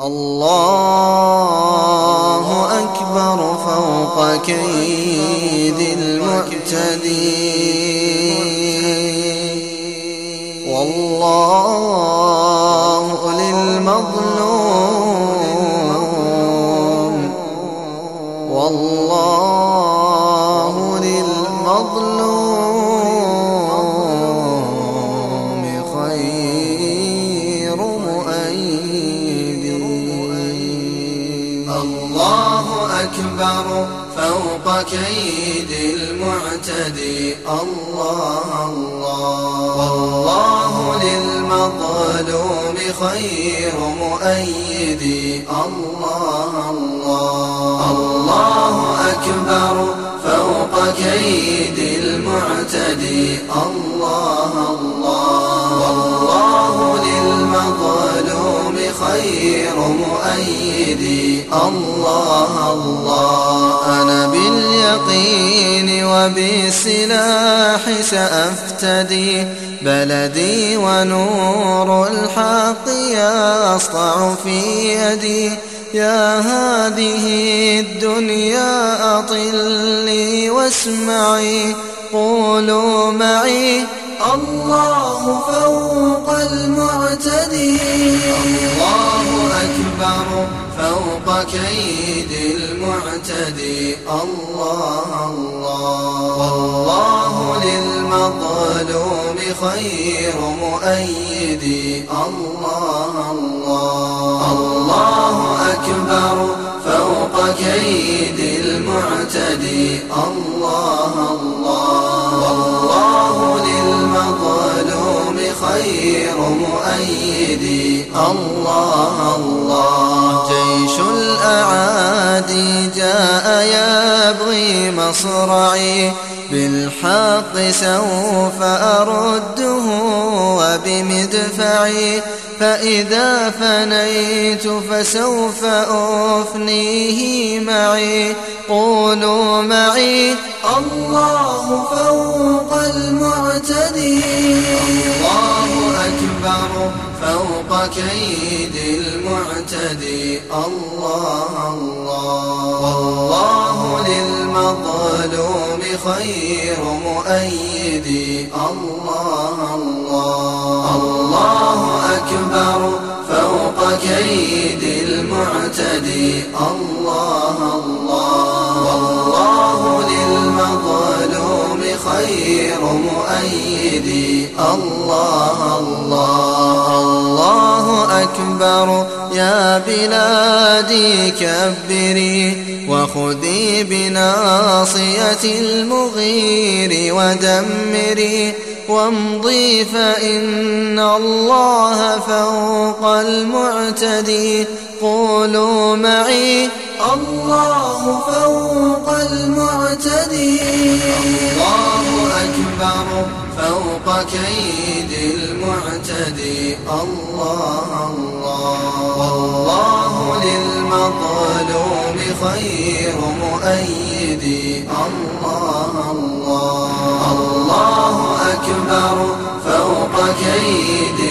الله أكبر فوق كيد المعتدين، والله للمظلوم خير مؤيد. الله أكبر فوق كيد المعتدي، الله والله للمظلوم خير مؤيدي. الله أكبر فوق كيد المعتدي، الله والله للمظلوم خير مؤيدي. الله أنا باليقين وبالسلاح سأفتدي بلدي، ونور الحق يسطع في يدي. يا هذه الدنيا أطلي واسمعي، قولوا معي الله فوق المعتدي. الله أكبر فوق كيد المعتدي، الله والله للمظلوم خير مؤيدي. الله أكبر فوق كيد المعتدي، الله والله للمظلوم خير مؤيدي. الله جيش الأعادي جاء يبغي مصرعي، بالحق سوف أرده وبمدفعي. فإذا فنيت فسوف أفنيه معي، قولوا معي الله فوق المعتدي. الله أكبر فوق كيد المعتدي، الله والله للمظلوم خير مؤيدي. الله أكبر فوق كيد المعتدي، الله والله للمظلوم خير مؤيدي. الله أكبر يا بلادي كبري، وخذي بناصية المغير ودمري، وامضي فإن الله فوق المعتدي. قولوا معي الله فوق المعتدي. الله أكبر فوق كيد المعتدي، الله والله للمظلوم خير مؤيدي. الله أكبر فوق كيد